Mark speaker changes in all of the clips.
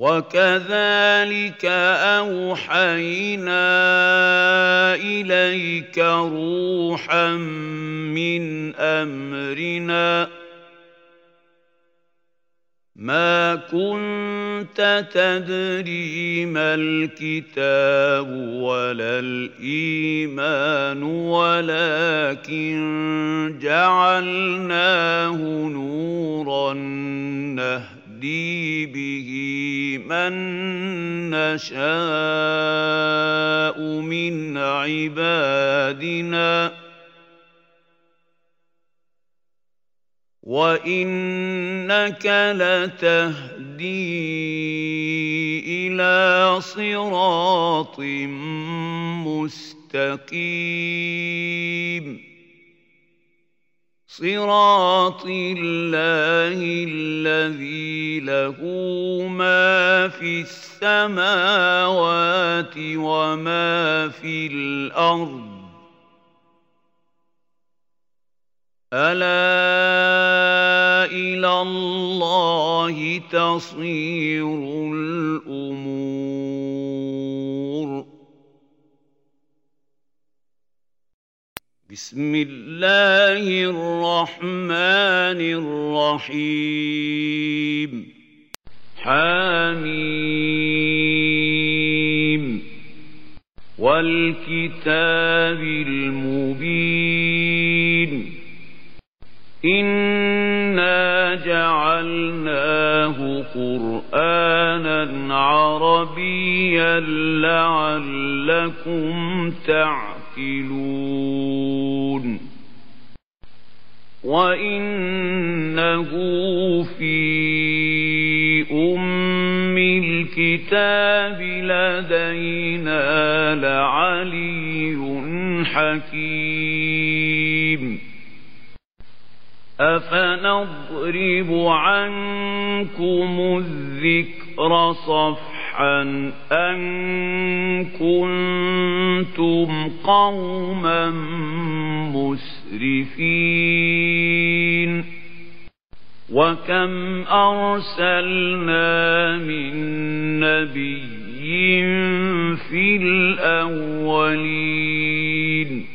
Speaker 1: وَكَذَلِكَ أَوْحَيْنَا إِلَيْكَ رُوحًا مِّنْ أَمْرِنَا مَا كُنتَ تَدْرِي مَا الْكِتَابُ وَلَا الْإِيمَانُ وَلَٰكِن جَعَلْنَاهُ نُورًا نَّهْدِي بِهِ مَن نَّشَاءُ مِنْ عِبَادِنَا ۚ وَإِنَّكَ لَتَهْدِي إِلَىٰ صِرَاطٍ مُّسْتَقِيمٍ صِرَاطِ اللَّهِ الَّذِي لَهُ مَا فِي السَّمَاوَاتِ وَمَا فِي الْأَرْضِ ۗ أَلَا إِلَى اللَّهِ تَصِيرُ الْأُمُورُ. بسم الله الرحمن الرحيم. حميم والكتاب المبين إِنَّا جَعَلْنَاهُ قُرْآنًا عَرَبِيًّا لَّعَلَّكُمْ تَعْقِلُونَ وَإِنَّهُ فِي أُمِّ الْكِتَابِ لَدَيْنَا لَعَلِيٌّ حَكِيمٌ أَفَنَضْرِبُ عَنكُمُ الذِّكْرَ صَفْحًا أَن كُنتُمْ قَوْمًا مُّسْرِفِينَ وَكَمْ أَرْسَلْنَا مِن نَّبِيٍّ فِي الْأَوَّلِينَ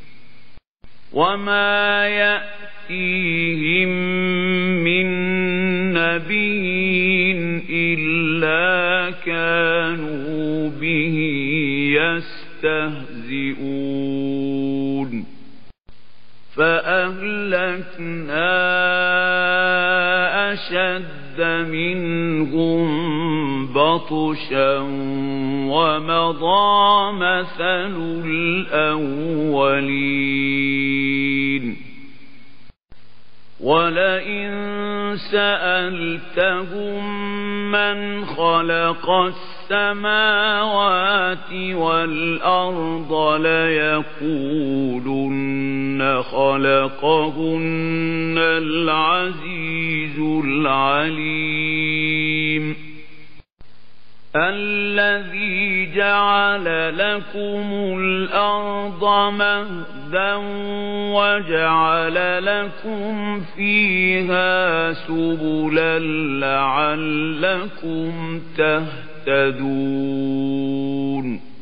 Speaker 1: وَمَا يَأْتِيهِم مِّن نَّبِيٍّ إِلَّا كَانُوا بِهِ يَسْتَهْزِئُونَ فَأَهْلَكْنَا أَشَدَّ مِنْهُم بَطْشًا وَمَضَىٰ مَثَلُ الْأَوَّلِينَ وَلَئِن سَأَلْتَهُم مَّنْ خَلَقَ السَّمَاوَاتِ وَالْأَرْضَ لَيَقُولُنَّ خَلَقَهُنَّ الْعَزِيزُ الْعَلِيمُ الَّذِي جَعَلَ لَكُمُ الْأَرْضَ مَهْدًا وَجَعَلَ لَكُمْ فِيهَا سُبُلًا لَّعَلَّكُمْ تَهْتَدُونَ